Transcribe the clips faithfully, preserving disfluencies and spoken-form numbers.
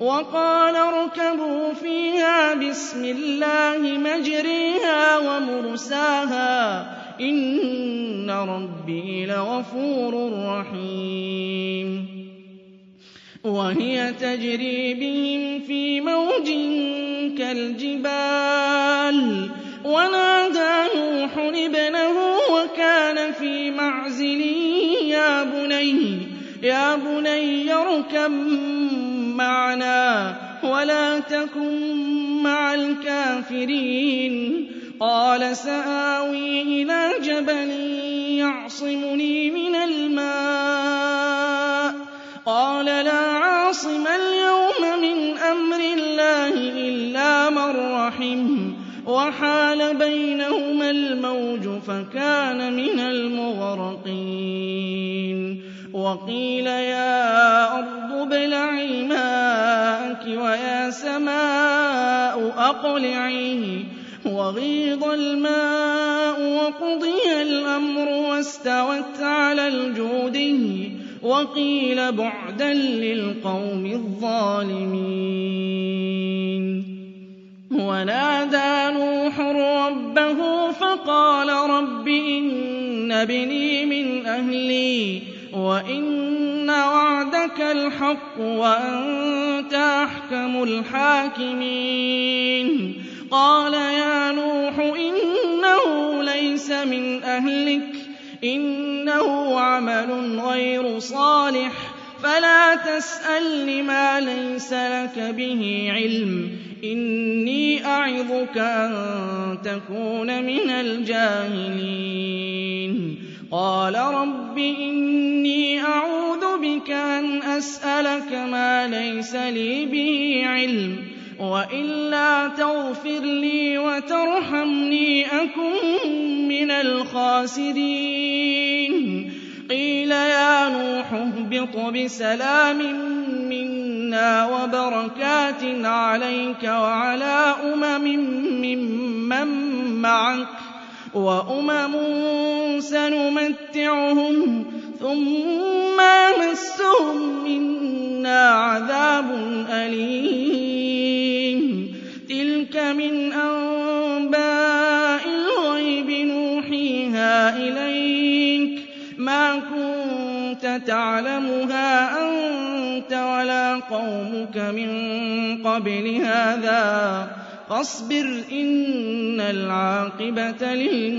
وقال اركبوا فيها بسم الله مجريها ومرساها إن ربي لغفور رحيم وهي تجري بهم في موج كالجبال ونادى نوح ابنه وكان في معزل يا بني يا بني اركب معنا ولا تكن مع الكافرين قال سآوي إلى جبل يعصمني من الماء قال لا عاصم اليوم من أمر الله إلا من رحم وحال بينهما الموج فكان من المغرقين وقيل يا أرض ابلعي ماءك ويا سماء أقلعي وغيض الماء وقضي الأمر واستوت على الجودي وقيل بعدا للقوم الظالمين ونادى نوح ربه فقال رب إن ابني من أهلي وإن وعدك الحق وأنت أحكم الحاكمين قال يا نوح إنه ليس من أهلك إنه عمل غير صالح فلا تسألني ما ليس لك به علم إني أعظك أن تكون من الجاهلين قال رب إني أعوذ بك أن أسألك ما ليس لي به علم وإلا تغفر لي وترحمني أكن من الخاسرين قيل يا نوح اهبط بسلام منا وبركات عليك وعلى أمم ممن معك وأمم سنمتعهم ثم يمسهم منا عذاب أليم تلك من أنباء الغيب نوحيها إليك ما كنت تعلمها أنت ولا قومك من قبل هذا فاصبر إن العاقبة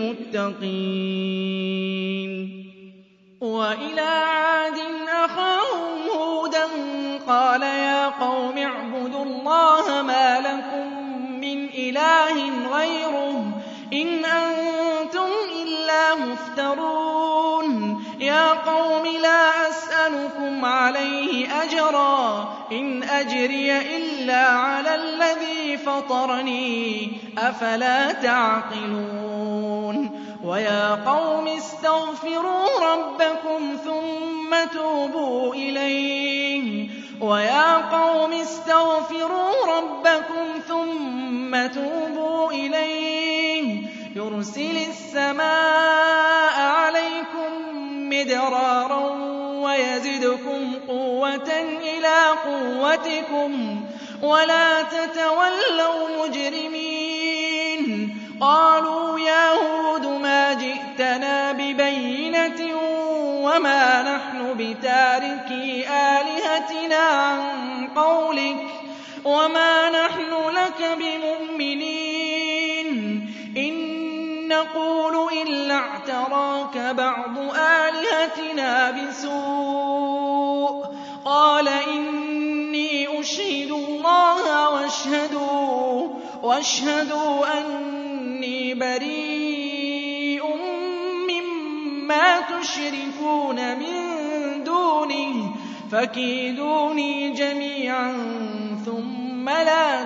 للمتقين وإلى عاد أخاهم هودا قال يا قوم اعبدوا الله ما لكم من إله غيره إن أنتم إلا مفترون يا قوم لا أسألكم عليه أجرا إن أجري إلا على الذي فطرني أفلا تعقلون ويا قوم استغفروا ربكم ثم توبوا إليه ويا قوم استغفروا ربكم ثم توبوا إليه يرسل السماء عليكم مدرارا ويزدكم قوة إلى قوتكم ولا تتولوا مجرمين قالوا يا هود ما جئتنا ببينة وما نحن بتاركي آلهتنا عن قولك وما نحن لك بمؤمنين إن نقول إلا اعتراك بعض آلهتنا بسوء قال إني أشهد الله واشهدوا, واشهدوا أني بريء مما تشركون من دونه فكيدوني جميعا ثم لا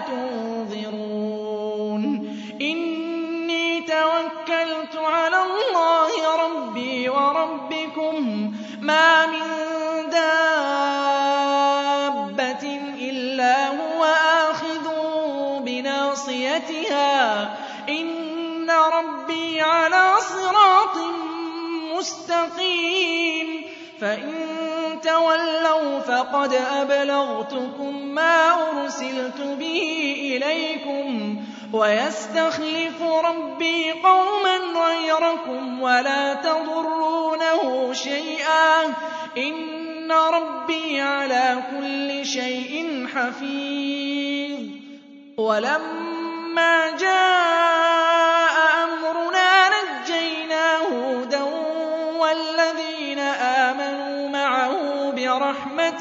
تنظرون إني توكلت على الله ربي وربكم ما من دابة إلا هو آخذ بناصيتها إن ربي على صراط مستقيم فإن تولوا فقد أبلغتكم ما أُرْسِلْتُ بِهِ إِلَيْكُمْ وَيَسْتَخْلِفُ رَبِّي قَوْمًا غَيْرَكُمْ وَلَا تَضُرُّونَهُ شَيْئًا ۚ إِنَّ رَبِّي عَلَىٰ كُلِّ شَيْءٍ حَفِيظٌ. وَلَمَّا جَاءَ أَمْرُنَا نَجَّيْنَا هُودًا وَالَّذِينَ آمَنُوا مَعَهُ بِرَحْمَةٍ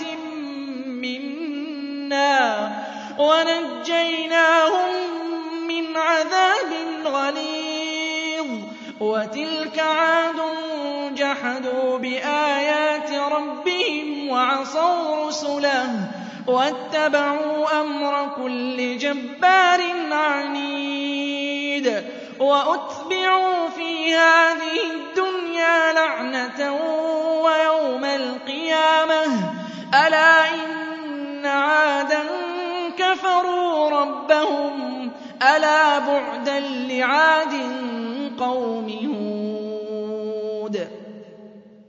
مِّنَّا وَنَجَّيْنَاهُم مِّنْ عَذَابٍ غَلِيظٍ. وَتِلْكَ عَادٌ جَحَدُوا بِآيَاتِ رَبِّهِمْ وَعَصَوْا رُسُلَهُ وَاتَّبَعُوا أَمْرَ كُلِّ جَبَّارٍ عَنِيدٍ. وَأُتْبِعُوا فِي هَٰذِهِ الدُّنْيَا لَعْنَةً وَيَوْمَ الْقِيَامَةِ ۗ أَلَا إِنَّ عَادًا كَفَرُوا رَبَّهُمْ ۗ أَلَا بُعْدًا لِّعَادٍ قَوْمِ هُودٍ.